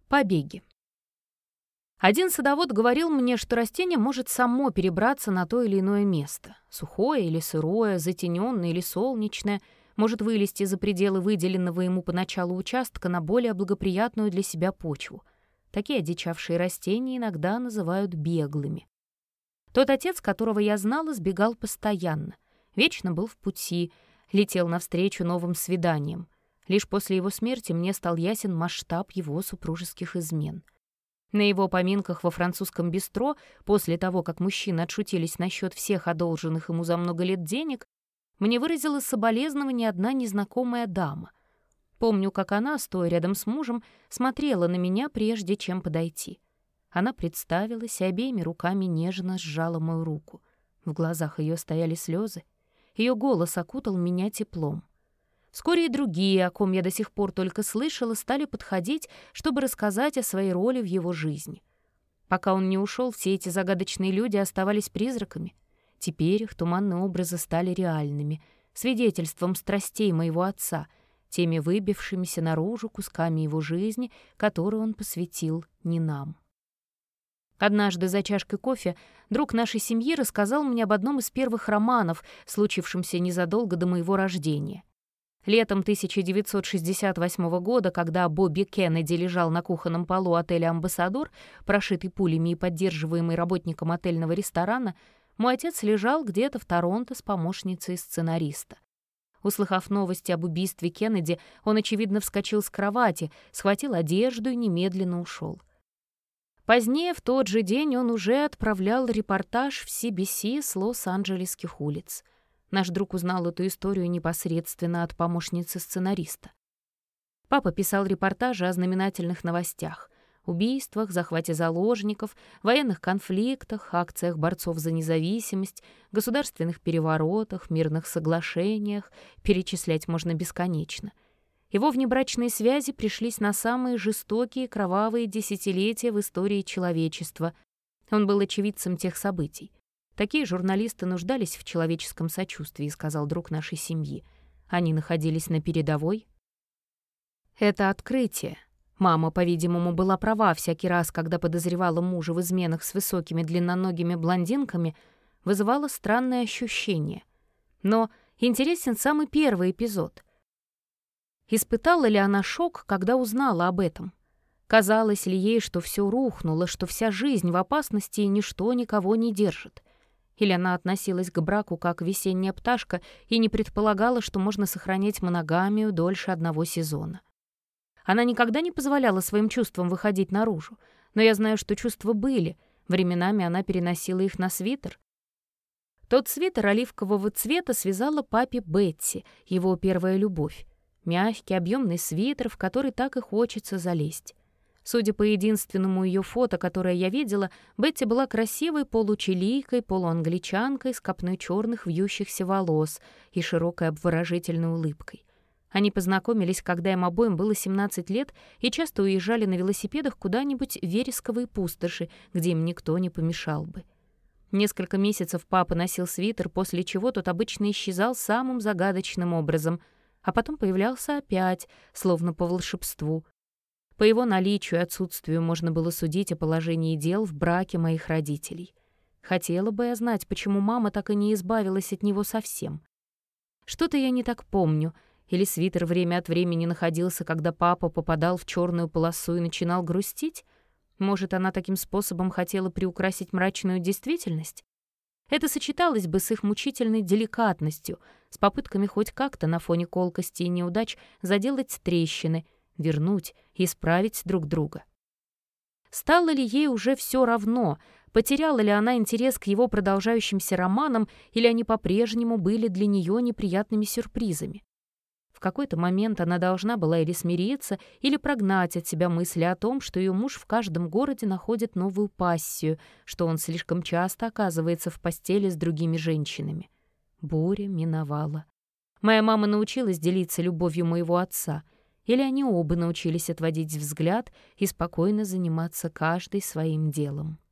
Побеги. Один садовод говорил мне, что растение может само перебраться на то или иное место. Сухое или сырое, затененное или солнечное, может вылезти за пределы выделенного ему поначалу участка на более благоприятную для себя почву. Такие одичавшие растения иногда называют беглыми. Тот отец, которого я знала, сбегал постоянно. Вечно был в пути, летел навстречу новым свиданиям. Лишь после его смерти мне стал ясен масштаб его супружеских измен. На его поминках во французском бистро, после того, как мужчины отшутились насчет всех одолженных ему за много лет денег, мне выразила соболезнование одна незнакомая дама. Помню, как она, стоя рядом с мужем, смотрела на меня, прежде чем подойти. Она представилась и обеими руками нежно сжала мою руку. В глазах ее стояли слезы. Ее голос окутал меня теплом. Вскоре и другие, о ком я до сих пор только слышала, стали подходить, чтобы рассказать о своей роли в его жизни. Пока он не ушел, все эти загадочные люди оставались призраками. Теперь их туманные образы стали реальными, свидетельством страстей моего отца, теми выбившимися наружу кусками его жизни, которые он посвятил не нам. Однажды за чашкой кофе друг нашей семьи рассказал мне об одном из первых романов, случившемся незадолго до моего рождения. Летом 1968 года, когда Бобби Кеннеди лежал на кухонном полу отеля «Амбассадор», прошитый пулями и поддерживаемый работником отельного ресторана, мой отец лежал где-то в Торонто с помощницей сценариста. Услыхав новости об убийстве Кеннеди, он, очевидно, вскочил с кровати, схватил одежду и немедленно ушел. Позднее, в тот же день, он уже отправлял репортаж в CBC с Лос-Анджелесских улиц. Наш друг узнал эту историю непосредственно от помощницы сценариста. Папа писал репортажи о знаменательных новостях — убийствах, захвате заложников, военных конфликтах, акциях борцов за независимость, государственных переворотах, мирных соглашениях. Перечислять можно бесконечно. Его внебрачные связи пришлись на самые жестокие и кровавые десятилетия в истории человечества. Он был очевидцем тех событий. Такие журналисты нуждались в человеческом сочувствии, сказал друг нашей семьи. Они находились на передовой. Это открытие. Мама, по-видимому, была права всякий раз, когда подозревала мужа в изменах с высокими длинноногими блондинками, вызывало странное ощущение. Но интересен самый первый эпизод. Испытала ли она шок, когда узнала об этом? Казалось ли ей, что все рухнуло, что вся жизнь в опасности и ничто никого не держит? Или она относилась к браку как весенняя пташка и не предполагала, что можно сохранять моногамию дольше одного сезона? Она никогда не позволяла своим чувствам выходить наружу, но я знаю, что чувства были, временами она переносила их на свитер. Тот свитер оливкового цвета связала папе Бетти, его первая любовь. Мягкий, объемный свитер, в который так и хочется залезть. Судя по единственному ее фото, которое я видела, Бетти была красивой получилийкой, полуангличанкой с копной черных вьющихся волос и широкой обворожительной улыбкой. Они познакомились, когда им обоим было 17 лет, и часто уезжали на велосипедах куда-нибудь в вересковые пустоши, где им никто не помешал бы. Несколько месяцев папа носил свитер, после чего тот обычно исчезал самым загадочным образом, а потом появлялся опять, словно по волшебству. По его наличию и отсутствию можно было судить о положении дел в браке моих родителей. Хотела бы я знать, почему мама так и не избавилась от него совсем. Что-то я не так помню. Или свитер время от времени находился, когда папа попадал в черную полосу и начинал грустить? Может, она таким способом хотела приукрасить мрачную действительность? Это сочеталось бы с их мучительной деликатностью, с попытками хоть как-то на фоне колкости и неудач заделать трещины, вернуть и исправить друг друга. Стало ли ей уже все равно, потеряла ли она интерес к его продолжающимся романам, или они по-прежнему были для нее неприятными сюрпризами? В какой-то момент она должна была или смириться, или прогнать от себя мысли о том, что ее муж в каждом городе находит новую пассию, что он слишком часто оказывается в постели с другими женщинами. Буря миновала. Моя мама научилась делиться любовью моего отца, или они оба научились отводить взгляд и спокойно заниматься каждый своим делом.